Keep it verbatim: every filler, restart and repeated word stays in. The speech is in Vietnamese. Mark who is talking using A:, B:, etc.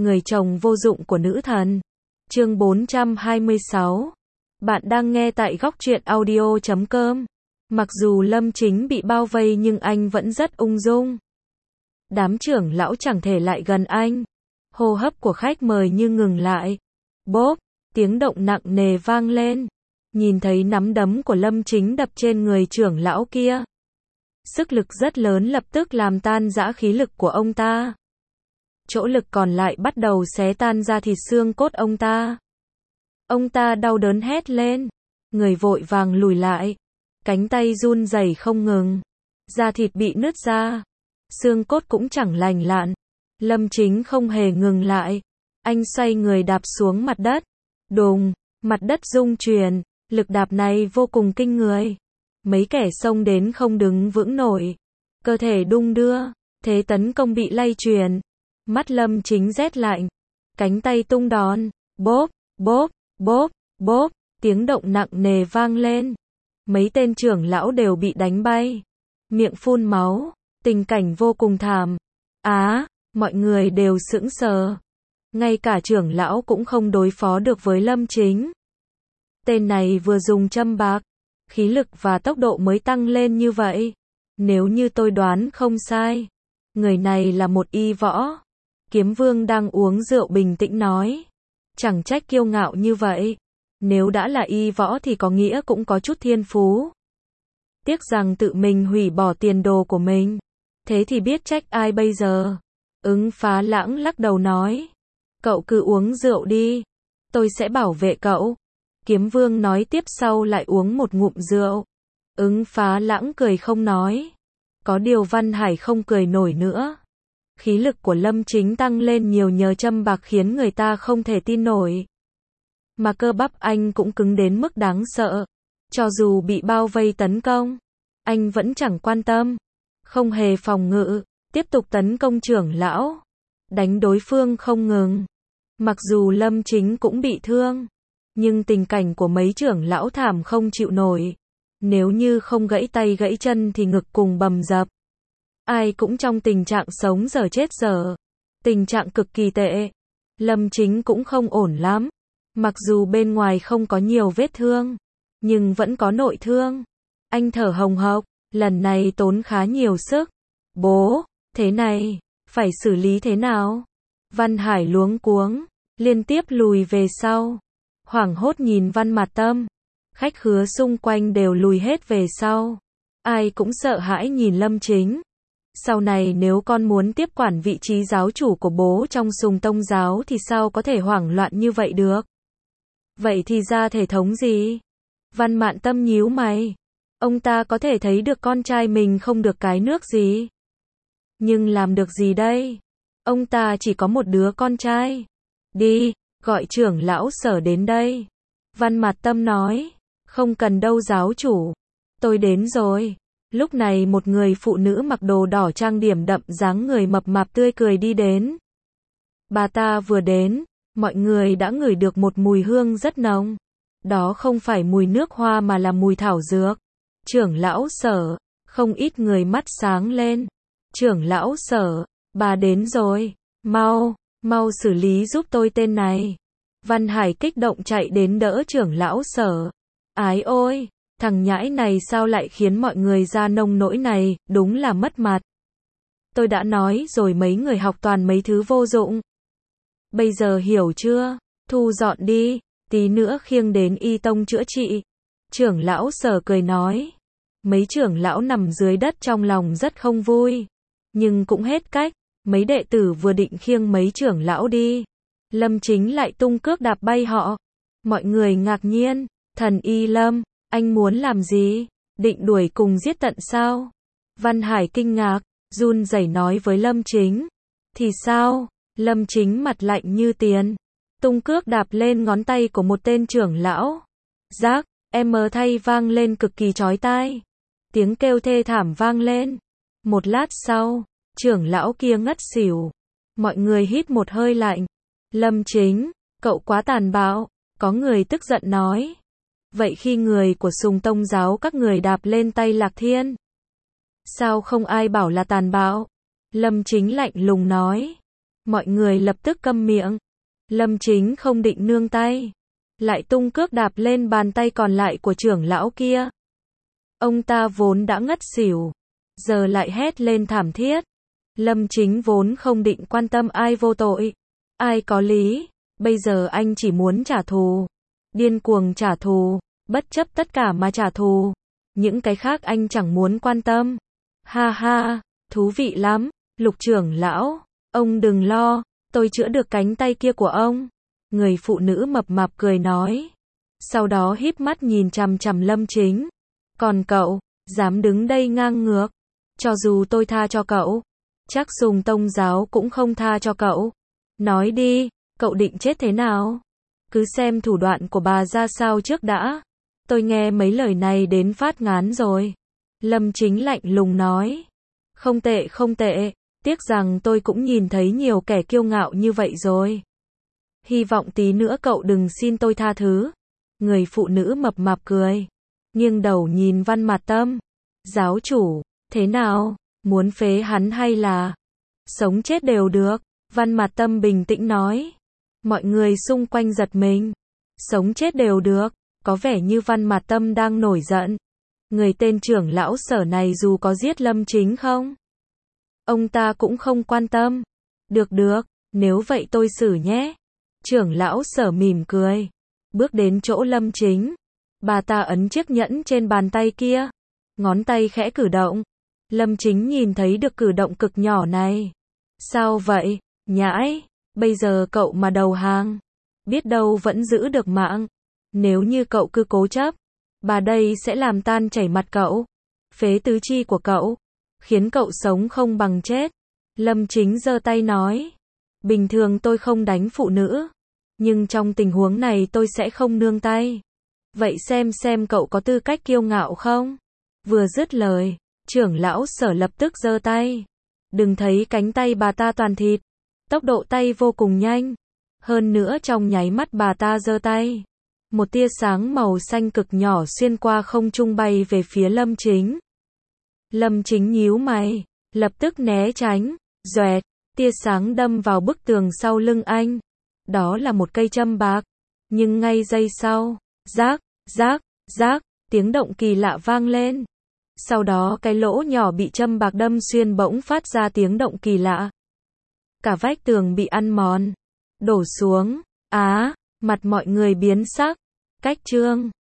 A: người chồng vô dụng của nữ thần. Chương bốn trăm hai mươi sáu. Bạn đang nghe tại góc truyện audio chấm com. Mặc dù Lâm Chính bị bao vây nhưng anh vẫn rất ung dung. Đám trưởng lão chẳng thể lại gần anh. Hô hấp của khách mời như ngừng lại. Bốp, tiếng động nặng nề vang lên. Nhìn thấy nắm đấm của Lâm Chính đập trên người trưởng lão kia. Sức lực rất lớn lập tức làm tan rã khí lực của ông ta. Chỗ lực còn lại bắt đầu xé tan ra thịt xương cốt ông ta. Ông ta đau đớn hét lên. Người vội vàng lùi lại. Cánh tay run rẩy không ngừng. Da thịt bị nứt ra. Xương cốt cũng chẳng lành lặn. Lâm Chính không hề ngừng lại. Anh xoay người đạp xuống mặt đất. Đùng, mặt đất rung chuyển. Lực đạp này vô cùng kinh người. Mấy kẻ xông đến không đứng vững nổi. Cơ thể đung đưa. Thế tấn công bị lay chuyển. Mắt Lâm Chính rét lạnh. Cánh tay tung đòn. Bốp, bốp, bốp, bốp. Tiếng động nặng nề vang lên. Mấy tên trưởng lão đều bị đánh bay. Miệng phun máu. Tình cảnh vô cùng thảm. Á, mọi người đều sững sờ. Ngay cả trưởng lão cũng không đối phó được với Lâm Chính. Tên này vừa dùng châm bạc. Khí lực và tốc độ mới tăng lên như vậy. Nếu như tôi đoán không sai. Người này là một y võ. Kiếm Vương đang uống rượu bình tĩnh nói. Chẳng trách kiêu ngạo như vậy. Nếu đã là y võ thì có nghĩa cũng có chút thiên phú. Tiếc rằng tự mình hủy bỏ tiền đồ của mình. Thế thì biết trách ai bây giờ? Ứng Phá Lãng lắc đầu nói. Cậu cứ uống rượu đi. Tôi sẽ bảo vệ cậu. Kiếm Vương nói tiếp sau lại uống một ngụm rượu. Ứng Phá Lãng cười không nói. Có điều Văn Hải không cười nổi nữa. Khí lực của Lâm Chính tăng lên nhiều nhờ châm bạc khiến người ta không thể tin nổi. Mà cơ bắp anh cũng cứng đến mức đáng sợ. Cho dù bị bao vây tấn công, anh vẫn chẳng quan tâm. Không hề phòng ngự, tiếp tục tấn công trưởng lão. Đánh đối phương không ngừng. Mặc dù Lâm Chính cũng bị thương. Nhưng tình cảnh của mấy trưởng lão thảm không chịu nổi. Nếu như không gãy tay gãy chân thì ngực cùng bầm dập. Ai cũng trong tình trạng sống dở chết dở. Tình trạng cực kỳ tệ. Lâm Chính cũng không ổn lắm. Mặc dù bên ngoài không có nhiều vết thương. Nhưng vẫn có nội thương. Anh thở hồng hộc. Lần này tốn khá nhiều sức. Bố, thế này, phải xử lý thế nào? Văn Hải luống cuống. Liên tiếp lùi về sau. Hoảng hốt nhìn Văn Mạt Tâm. Khách khứa xung quanh đều lùi hết về sau. Ai cũng sợ hãi nhìn Lâm Chính. Sau này nếu con muốn tiếp quản vị trí giáo chủ của bố trong Sùng Tông giáo thì sao có thể hoảng loạn như vậy được? Vậy thì ra thể thống gì? Văn Mạn Tâm nhíu mày. Ông ta có thể thấy được con trai mình không được cái nước gì. Nhưng làm được gì đây? Ông ta chỉ có một đứa con trai. Đi, gọi trưởng lão Sở đến đây. Văn Mạt Tâm nói. Không cần đâu giáo chủ. Tôi đến rồi. Lúc này một người phụ nữ mặc đồ đỏ trang điểm đậm dáng người mập mạp tươi cười đi đến. Bà ta vừa đến, mọi người đã ngửi được một mùi hương rất nồng. Đó không phải mùi nước hoa mà là mùi thảo dược. Trưởng lão Sở, không ít người mắt sáng lên. Trưởng lão Sở, bà đến rồi, mau, mau xử lý giúp tôi tên này. Văn Hải kích động chạy đến đỡ trưởng lão Sở. Ái ôi! Thằng nhãi này sao lại khiến mọi người ra nông nỗi này, đúng là mất mặt. Tôi đã nói rồi mấy người học toàn mấy thứ vô dụng. Bây giờ hiểu chưa? Thu dọn đi, tí nữa khiêng đến y tông chữa trị. Trưởng lão Sở cười nói. Mấy trưởng lão nằm dưới đất trong lòng rất không vui. Nhưng cũng hết cách, mấy đệ tử vừa định khiêng mấy trưởng lão đi. Lâm Chính lại tung cước đạp bay họ. Mọi người ngạc nhiên, thần y Lâm. Anh muốn làm gì? Định đuổi cùng giết tận sao? Văn Hải kinh ngạc, run rẩy nói với Lâm Chính. Thì sao? Lâm Chính mặt lạnh như tiền. Tung cước đạp lên ngón tay của một tên trưởng lão. Rác, em mờ thay vang lên cực kỳ chói tai. Tiếng kêu thê thảm vang lên. Một lát sau, trưởng lão kia ngất xỉu. Mọi người hít một hơi lạnh. Lâm Chính, cậu quá tàn bạo. Có người tức giận nói. Vậy khi người của Sùng Tông giáo các người đạp lên tay Lạc Thiên, sao không ai bảo là tàn bạo? Lâm Chính lạnh lùng nói. Mọi người lập tức câm miệng. Lâm Chính không định nương tay, lại tung cước đạp lên bàn tay còn lại của trưởng lão kia. Ông ta vốn đã ngất xỉu, giờ lại hét lên thảm thiết. Lâm Chính vốn không định quan tâm ai vô tội, ai có lý, bây giờ anh chỉ muốn trả thù, điên cuồng trả thù, bất chấp tất cả mà trả thù. Những cái khác anh chẳng muốn quan tâm. Ha ha, thú vị lắm, Lục trưởng lão, ông đừng lo, tôi chữa được cánh tay kia của ông. Người phụ nữ mập mạp cười nói. Sau đó híp mắt nhìn chằm chằm Lâm Chính. Còn cậu, dám đứng đây ngang ngược. Cho dù tôi tha cho cậu, chắc Sùng Tông giáo cũng không tha cho cậu. Nói đi, cậu định chết thế nào? Cứ xem thủ đoạn của bà ra sao trước đã. Tôi nghe mấy lời này đến phát ngán rồi. Lâm Chính lạnh lùng nói. Không tệ không tệ, tiếc rằng tôi cũng nhìn thấy nhiều kẻ kiêu ngạo như vậy rồi. Hy vọng tí nữa cậu đừng xin tôi tha thứ. Người phụ nữ mập mạp cười, nghiêng đầu nhìn Văn Mạt Tâm. Giáo chủ, thế nào, muốn phế hắn hay là sống chết đều được? Văn Mạt Tâm bình tĩnh nói. Mọi người xung quanh giật mình. Sống chết đều được, có vẻ như Văn Mạt Tâm đang nổi giận. Người tên trưởng lão Sở này dù có giết Lâm Chính không, ông ta cũng không quan tâm. Được được, nếu vậy tôi xử nhé. Trưởng lão Sở mỉm cười, bước đến chỗ Lâm Chính. Bà ta ấn chiếc nhẫn trên bàn tay kia, ngón tay khẽ cử động. Lâm Chính nhìn thấy được cử động cực nhỏ này. Sao vậy, nhãi, bây giờ cậu mà đầu hàng, biết đâu vẫn giữ được mạng. Nếu như cậu cứ cố chấp, bà đây sẽ làm tan chảy mặt cậu, phế tứ chi của cậu, khiến cậu sống không bằng chết. Lâm Chính giơ tay nói. Bình thường tôi không đánh phụ nữ, nhưng trong tình huống này tôi sẽ không nương tay. Vậy xem xem cậu có tư cách kiêu ngạo không? Vừa dứt lời, trưởng lão Sở lập tức giơ tay. Đừng thấy cánh tay bà ta toàn thịt, tốc độ tay vô cùng nhanh. Hơn nữa trong nháy mắt bà ta giơ tay, một tia sáng màu xanh cực nhỏ xuyên qua không trung bay về phía Lâm Chính. Lâm Chính nhíu mày, lập tức né tránh. Doẹt, tia sáng đâm vào bức tường sau lưng anh. Đó là một cây châm bạc. Nhưng ngay giây sau, rác, rác, rác, tiếng động kỳ lạ vang lên. Sau đó cái lỗ nhỏ bị châm bạc đâm xuyên bỗng phát ra tiếng động kỳ lạ. Cả vách tường bị ăn mòn, đổ xuống. Á, mặt mọi người biến sắc. Cách chương